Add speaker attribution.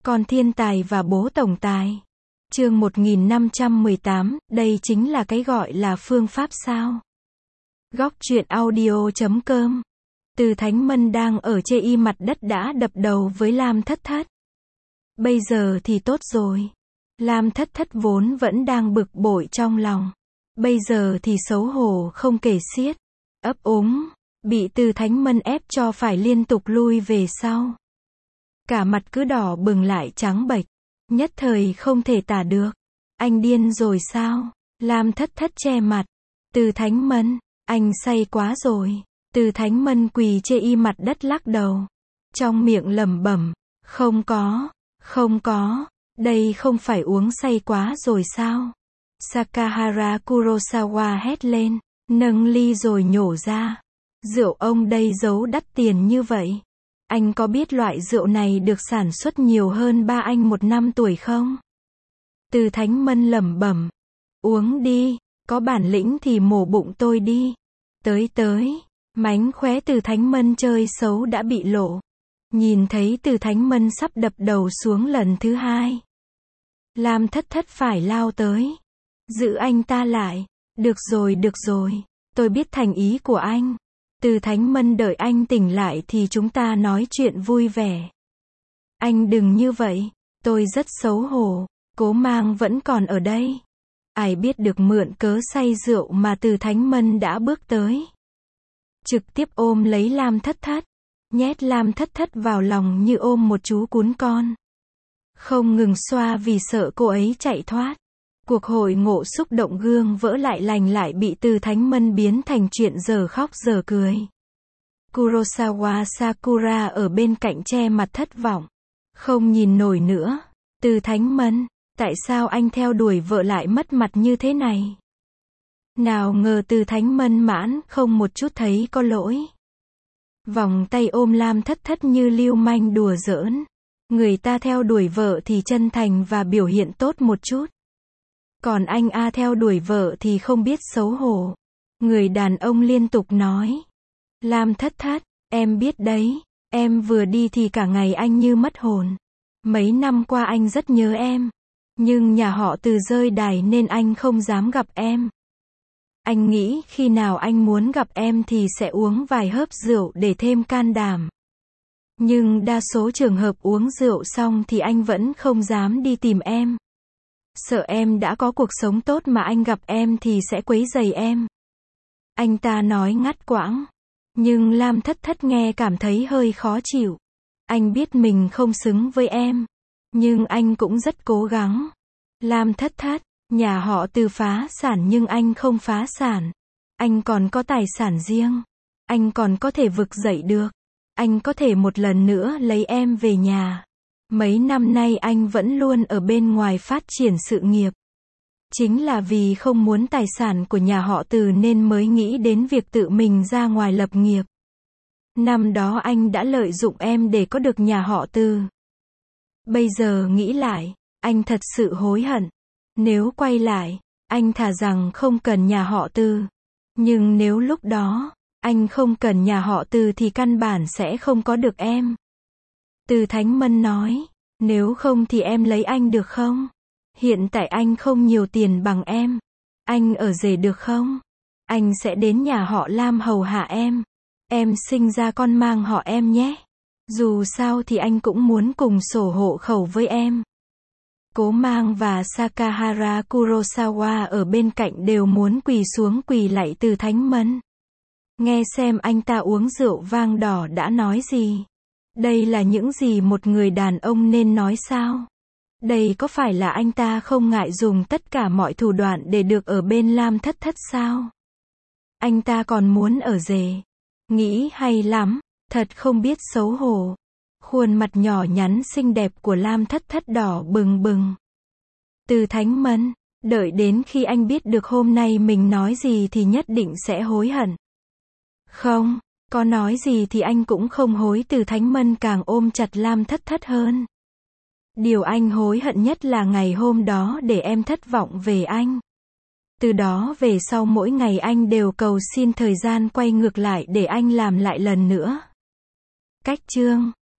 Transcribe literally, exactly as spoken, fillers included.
Speaker 1: Con thiên tài và bố tổng tài. Chương một nghìn năm trăm mười tám, đây chính là cái gọi là phương pháp sao? Góc truyện audio chấm com. Từ Thánh Mân đang ở chê y mặt đất đã đập đầu với Lam Thất Thất. Bây giờ thì tốt rồi. Lam Thất Thất vốn vẫn đang bực bội trong lòng. Bây giờ thì xấu hổ không kể xiết. Ấp úng, bị Từ Thánh Mân ép cho phải liên tục lui về sau. Cả mặt cứ đỏ bừng lại trắng bệch. Nhất thời không thể tả được. Anh điên rồi sao? Lam Thất Thất che mặt. Từ Thánh Mân, anh say quá rồi. Từ Thánh Mân quỳ chê y mặt đất lắc đầu. Trong miệng lẩm bẩm, không có, không có, đây không phải uống say quá rồi sao? Sakahara Kurosawa hét lên, nâng ly rồi nhổ ra. Rượu ông đây giấu đắt tiền như vậy. Anh có biết loại rượu này được sản xuất nhiều hơn ba anh một năm tuổi không? Từ Thánh Mân lẩm bẩm, uống đi, có bản lĩnh thì mổ bụng tôi đi. Tới tới, mánh khóe Từ Thánh Mân chơi xấu đã bị lộ. Nhìn thấy Từ Thánh Mân sắp đập đầu xuống lần thứ hai. Lam Thất Thất phải lao tới. Giữ anh ta lại. Được rồi được rồi, tôi biết thành ý của anh. Từ Thánh Mân đợi anh tỉnh lại thì chúng ta nói chuyện vui vẻ. Anh đừng như vậy, tôi rất xấu hổ. Cố Mang vẫn còn ở đây. Ai biết được mượn cớ say rượu mà Từ Thánh Mân đã bước tới. Trực tiếp ôm lấy Lam Thất Thất. Nhét Lam Thất Thất vào lòng như ôm một chú cún con. Không ngừng xoa vì sợ cô ấy chạy thoát. Cuộc hội ngộ xúc động gương vỡ lại lành lại bị Từ Thánh Mân biến thành chuyện giờ khóc giờ cười. Kurosawa Sakura ở bên cạnh che mặt thất vọng. Không nhìn nổi nữa. Từ Thánh Mân, tại sao anh theo đuổi vợ lại mất mặt như thế này? Nào ngờ Từ Thánh Mân mãn không một chút thấy có lỗi. Vòng tay ôm Lam Thất Thất như lưu manh đùa giỡn. Người ta theo đuổi vợ thì chân thành và biểu hiện tốt một chút. Còn anh A theo đuổi vợ thì không biết xấu hổ. Người đàn ông liên tục nói. Lam Thất Thất, em biết đấy, em vừa đi thì cả ngày anh như mất hồn. Mấy năm qua anh rất nhớ em. Nhưng nhà họ Từ rơi đài nên anh không dám gặp em. Anh nghĩ khi nào anh muốn gặp em thì sẽ uống vài hớp rượu để thêm can đảm. Nhưng đa số trường hợp uống rượu xong thì anh vẫn không dám đi tìm em. Sợ em đã có cuộc sống tốt mà anh gặp em thì sẽ quấy rầy em. Anh ta nói ngắt quãng. Nhưng Lam Thất Thất nghe cảm thấy hơi khó chịu. Anh biết mình không xứng với em. Nhưng anh cũng rất cố gắng. Lam Thất Thất, nhà họ Từ phá sản nhưng anh không phá sản. Anh còn có tài sản riêng. Anh còn có thể vực dậy được. Anh có thể một lần nữa lấy em về nhà. Mấy năm nay anh vẫn luôn ở bên ngoài phát triển sự nghiệp. Chính là vì không muốn tài sản của nhà họ Từ nên mới nghĩ đến việc tự mình ra ngoài lập nghiệp. Năm đó anh đã lợi dụng em để có được nhà họ Từ. Bây giờ nghĩ lại, anh thật sự hối hận. Nếu quay lại, anh thà rằng không cần nhà họ Từ. Nhưng nếu lúc đó, anh không cần nhà họ Từ thì căn bản sẽ không có được em. Từ Thánh Mân nói, nếu không thì em lấy anh được không? Hiện tại anh không nhiều tiền bằng em. Anh ở rể được không? Anh sẽ đến nhà họ Lam hầu hạ em. Em sinh ra con mang họ em nhé. Dù sao thì anh cũng muốn cùng sổ hộ khẩu với em. Cố Mang và Sakahara Kurosawa ở bên cạnh đều muốn quỳ xuống quỳ lạy Từ Thánh Mân. Nghe xem anh ta uống rượu vang đỏ đã nói gì. Đây là những gì một người đàn ông nên nói sao? Đây có phải là anh ta không ngại dùng tất cả mọi thủ đoạn để được ở bên Lam Thất Thất sao? Anh ta còn muốn ở rể. Nghĩ hay lắm, thật không biết xấu hổ. Khuôn mặt nhỏ nhắn xinh đẹp của Lam Thất Thất đỏ bừng bừng. Từ Thánh Mân, đợi đến khi anh biết được hôm nay mình nói gì thì nhất định sẽ hối hận. Không, có nói gì thì anh cũng không hối. Từ Thánh Mân càng ôm chặt Lam Thất Thất hơn. Điều anh hối hận nhất là ngày hôm đó để em thất vọng về anh. Từ đó về sau mỗi ngày anh đều cầu xin thời gian quay ngược lại để anh làm lại lần nữa. Cách chương